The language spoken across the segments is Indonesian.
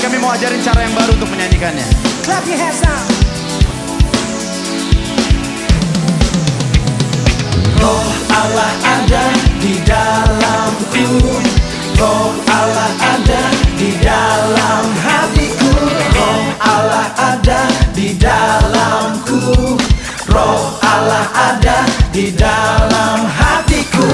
kami mau ajarin cara yang baru untuk menyanyikannya. Clap your hands now. Roh Allah ada di dalamku, Roh Allah ada di dalam hatiku, Roh Allah ada di dalamku, Roh Allah ada di dalam hatiku.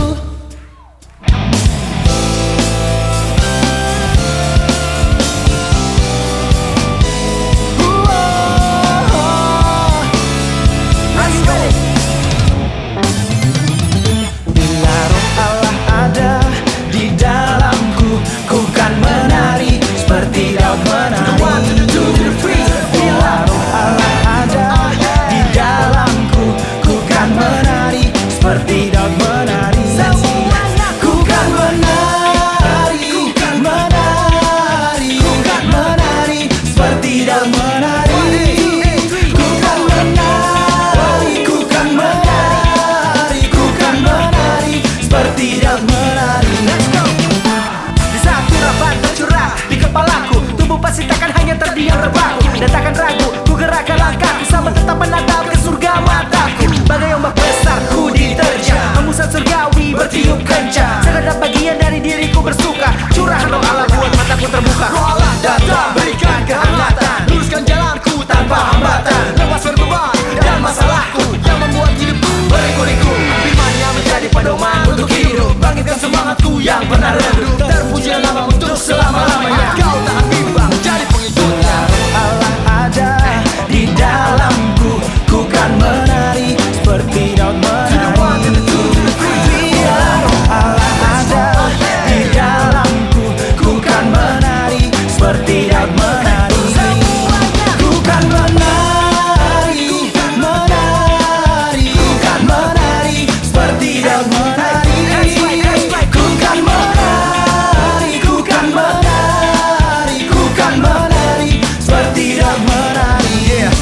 Pasti takkan hanya terdiam terpaku dan takkan ragu, ku gerakkan langkahku sama tetap menatap ke surga mataku. Bagai ombak besar ku diterjang, hembusan surgawi bertiup kencang. Segenap bagian dari diriku bersuka, curahan roh Allah buat mataku terbuka. Roh Allah datang berikan kehangatan, luruskan jalanku tanpa hambatan, lepaskan beban dan masalahku yang membuat hidupku berliku-liku. Firman-Nya menjadi pedoman untuk hidup, bangkitkan semangatku yang pernah redup. Terpujilah namamu untuk selama-lamanya, kau tak bimbang jadi pengikutnya. Allah ada di dalamku, ku kan menari seperti daun menari. Bila Allah ada di dalamku, ku kan menari seperti daun menari. Ku kan menari, menari, ku kan menari seperti daun menari. Ku kan menari, ku kan menari, ku kan menari seperti daun menari.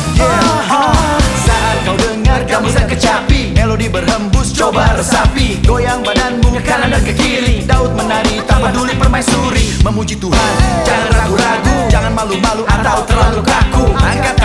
Saat kau dengar gamusan kecapi, melodi berhembus coba resapi, goyang badanmu ke kanan dan ke kiri. Daud menari tak peduli permaisuri, memuji Tuhan jangan ragu-ragu, jangan malu-malu atau terlalu kaku. Angkat